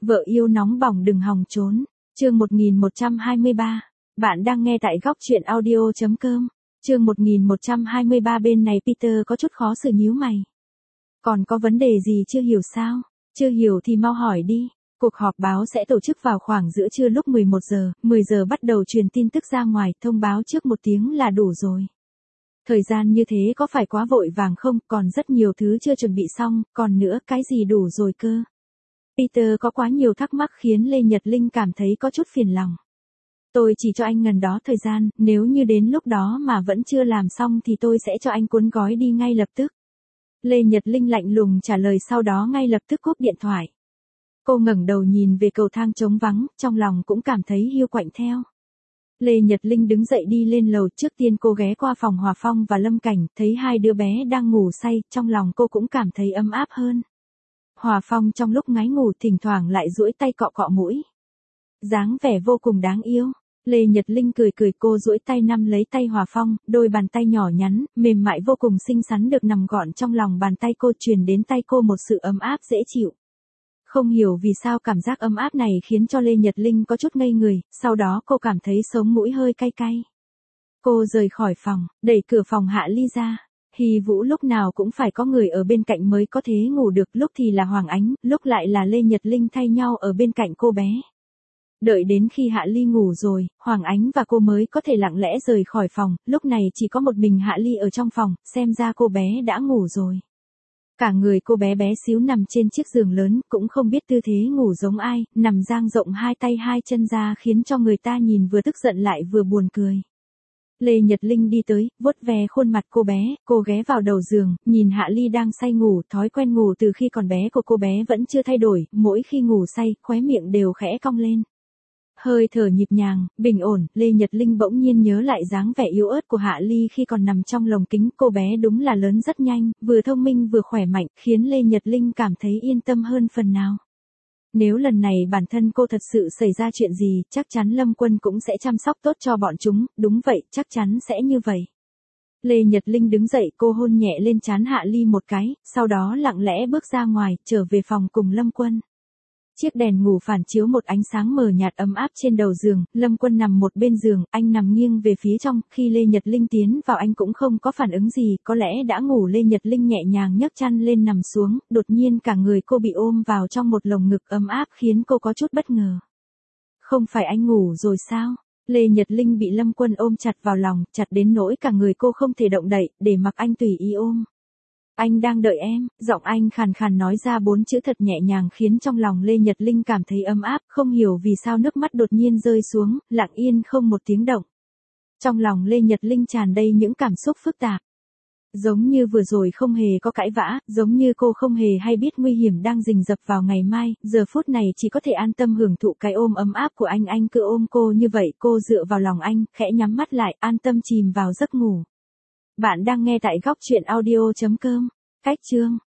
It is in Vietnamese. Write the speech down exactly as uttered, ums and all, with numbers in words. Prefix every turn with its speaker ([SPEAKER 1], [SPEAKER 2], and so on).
[SPEAKER 1] Vợ yêu nóng bỏng đừng hòng trốn. Chương một nghìn một trăm hai mươi ba. Bạn đang nghe tại góc truyện audio chấm com. Chương một nghìn một trăm hai mươi ba. Bên này Peter có chút khó xử nhíu mày. Còn có vấn đề gì chưa hiểu sao? Chưa hiểu thì mau hỏi đi. Cuộc họp báo sẽ tổ chức vào khoảng giữa trưa lúc mười một giờ, mười giờ bắt đầu truyền tin tức ra ngoài, thông báo trước một tiếng là đủ rồi. Thời gian như thế có phải quá vội vàng không, còn rất nhiều thứ chưa chuẩn bị xong, còn nữa cái gì đủ rồi cơ? Peter có quá nhiều thắc mắc khiến Lê Nhật Linh cảm thấy có chút phiền lòng. Tôi chỉ cho anh ngần đó thời gian, nếu như đến lúc đó mà vẫn chưa làm xong thì tôi sẽ cho anh cuốn gói đi ngay lập tức. Lê Nhật Linh lạnh lùng trả lời, sau đó ngay lập tức cúp điện thoại. Cô ngẩng đầu nhìn về cầu thang trống vắng, trong lòng cũng cảm thấy hiu quạnh theo. Lê Nhật Linh đứng dậy đi lên lầu, trước tiên cô ghé qua phòng Hòa Phong và Lâm Cảnh, thấy hai đứa bé đang ngủ say, trong lòng cô cũng cảm thấy ấm áp hơn. Hòa Phong trong lúc ngáy ngủ thỉnh thoảng lại duỗi tay cọ cọ mũi. Dáng vẻ vô cùng đáng yêu. Lê Nhật Linh cười cười, cô duỗi tay nắm lấy tay Hòa Phong, đôi bàn tay nhỏ nhắn, mềm mại vô cùng xinh xắn được nằm gọn trong lòng bàn tay cô, truyền đến tay cô một sự ấm áp dễ chịu. Không hiểu vì sao cảm giác ấm áp này khiến cho Lê Nhật Linh có chút ngây người, sau đó cô cảm thấy sống mũi hơi cay cay. Cô rời khỏi phòng, đẩy cửa phòng Hạ Ly ra. Hy Vũ lúc nào cũng phải có người ở bên cạnh mới có thể ngủ được, lúc thì là Hoàng Ánh, lúc lại là Lê Nhật Linh thay nhau ở bên cạnh cô bé. Đợi đến khi Hạ Ly ngủ rồi, Hoàng Ánh và cô mới có thể lặng lẽ rời khỏi phòng, lúc này chỉ có một mình Hạ Ly ở trong phòng, xem ra cô bé đã ngủ rồi. Cả người cô bé bé xíu nằm trên chiếc giường lớn, cũng không biết tư thế ngủ giống ai, nằm dang rộng hai tay hai chân ra khiến cho người ta nhìn vừa tức giận lại vừa buồn cười. Lê Nhật Linh đi tới, vuốt ve khuôn mặt cô bé, cô ghé vào đầu giường, nhìn Hạ Ly đang say ngủ, thói quen ngủ từ khi còn bé của cô bé vẫn chưa thay đổi, mỗi khi ngủ say, khóe miệng đều khẽ cong lên. Hơi thở nhịp nhàng, bình ổn, Lê Nhật Linh bỗng nhiên nhớ lại dáng vẻ yếu ớt của Hạ Ly khi còn nằm trong lồng kính, cô bé đúng là lớn rất nhanh, vừa thông minh vừa khỏe mạnh, khiến Lê Nhật Linh cảm thấy yên tâm hơn phần nào. Nếu lần này bản thân cô thật sự xảy ra chuyện gì, chắc chắn Lâm Quân cũng sẽ chăm sóc tốt cho bọn chúng, đúng vậy, chắc chắn sẽ như vậy. Lê Nhật Linh đứng dậy, cô hôn nhẹ lên trán Hạ Ly một cái, sau đó lặng lẽ bước ra ngoài, trở về phòng cùng Lâm Quân. Chiếc đèn ngủ phản chiếu một ánh sáng mờ nhạt ấm áp trên đầu giường, Lâm Quân nằm một bên giường, anh nằm nghiêng về phía trong, khi Lê Nhật Linh tiến vào anh cũng không có phản ứng gì, có lẽ đã ngủ. Lê Nhật Linh nhẹ nhàng nhấc chăn lên nằm xuống, đột nhiên cả người cô bị ôm vào trong một lồng ngực ấm áp khiến cô có chút bất ngờ. Không phải anh ngủ rồi sao? Lê Nhật Linh bị Lâm Quân ôm chặt vào lòng, chặt đến nỗi cả người cô không thể động đậy, để mặc anh tùy ý ôm. Anh đang đợi em, giọng anh khàn khàn nói ra bốn chữ thật nhẹ nhàng khiến trong lòng Lê Nhật Linh cảm thấy ấm áp, không hiểu vì sao nước mắt đột nhiên rơi xuống, lặng yên không một tiếng động. Trong lòng Lê Nhật Linh tràn đầy những cảm xúc phức tạp. Giống như vừa rồi không hề có cãi vã, giống như cô không hề hay biết nguy hiểm đang rình rập vào ngày mai, giờ phút này chỉ có thể an tâm hưởng thụ cái ôm ấm áp của anh. Anh cứ ôm cô như vậy, cô dựa vào lòng anh, khẽ nhắm mắt lại, an tâm chìm vào giấc ngủ. Bạn đang nghe tại góc truyện audio chấm com. Cách chương